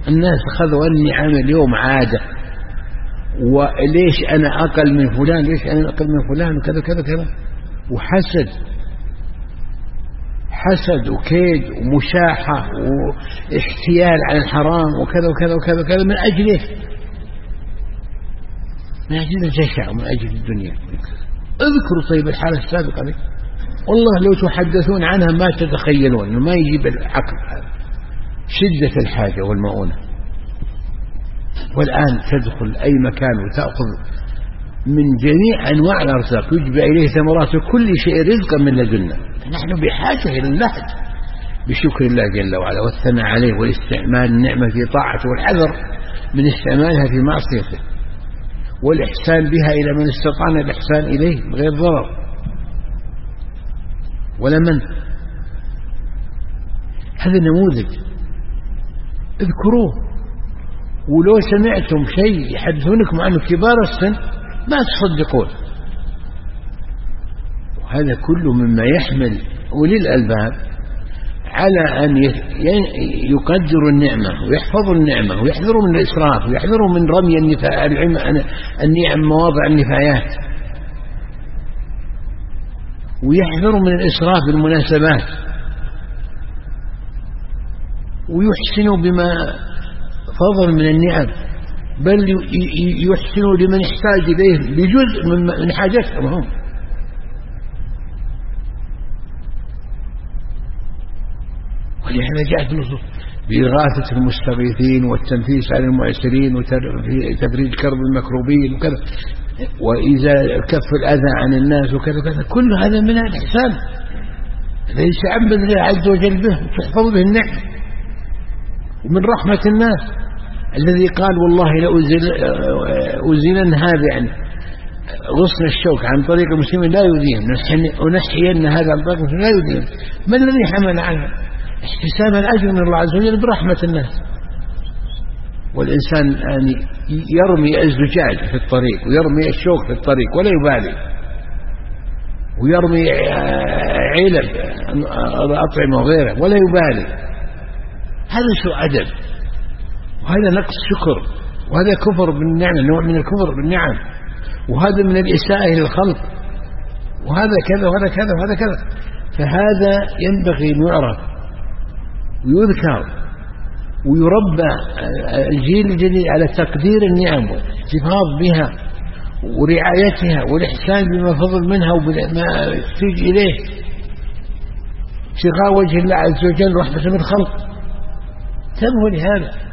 الناس أخذوا النعم اليوم عادة، وليش أنا أقل من فلان، ليش أنا أقل من فلان، وكذا كذا كذا، حسد وكيد ومشاحة واحتيال على الحرام وكذا وكذا وكذا وكذا، من أجل إيش؟ من أجل الجشع ومن أجل الدنيا. اذكروا طيب الحالة السابقة دي، والله لو تحدثون عنها ما تتخيلون، ما يجيب العقل هذا، شدة الحاجة والمؤونة. والآن تدخل أي مكان وتأخذ من جميع أنواع الأرزاق، يجبى إليه ثمرات كل شيء رزقا من لدنا. نحن بحاجة إلى اللهج بشكر الله جل وعلا والثناء عليه والاستعمال النعمة في طاعته، والحذر من استعمالها في معصيته، والإحسان بها إلى من استطعنا الإحسان إليه بغير ضرر ولا من. هذا نموذج اذكروه، ولو سمعتم شيء يحدثونكم عنه كبار السن ما تصدقون. وهذا كله مما يحمل أولي الألباب على أن يقدروا النعمة ويحفظوا النعمة ويحذروا من الإسراف ويحذروا من رمي النعم مواضع النفايات، ويحذروا من الإسراف بالمناسبات، ويحسنوا بما فضل من النعم، بل يحسنوا لمن يحتاج إليه بجزء من حاجتهم هم. ولهذا جاءت النصوص بإغاثة المستغيثين والتنفيس على المعسرين وتفريج كرب المكروبين وكذا، وإذا كف الأذى عن الناس وكذا كذا، كل هذا من الإحسان الذي يتعبد الله عز وجل به وتحفظ به النعم. ومن رحمة الناس الذي قال والله لأزيلن هذا، يعني غصن الشوك عن طريق المسلمين لا يؤذيهم، ونحين هذا عن طريق المسلمين لا يؤذيهم. ما الذي حمل عنه؟ احتساب الأجر من الله عز وجل برحمة الناس. والإنسان يعني يرمي الزجاج في الطريق ويرمي الشوك في الطريق ولا يبالي، ويرمي علب أطعمة وغيره ولا يبالي، هذا سوء أدب، وهذا نقص شكر، وهذا كفر بالنعمة، نوع من الكفر بالنعم، وهذا من الإساءة للخلق، وهذا كذا وهذا كذا وهذا كذا. فهذا ينبغي أن يعرف ويذكر ويربى الجيل الجديد على تقدير النعم والاحتفاظ بها ورعايتها والإحسان بما فضل منها وبما يحتاج إليه ابتغاء وجه الله عز وجل رحمة من الخلق. تنبه لهذا.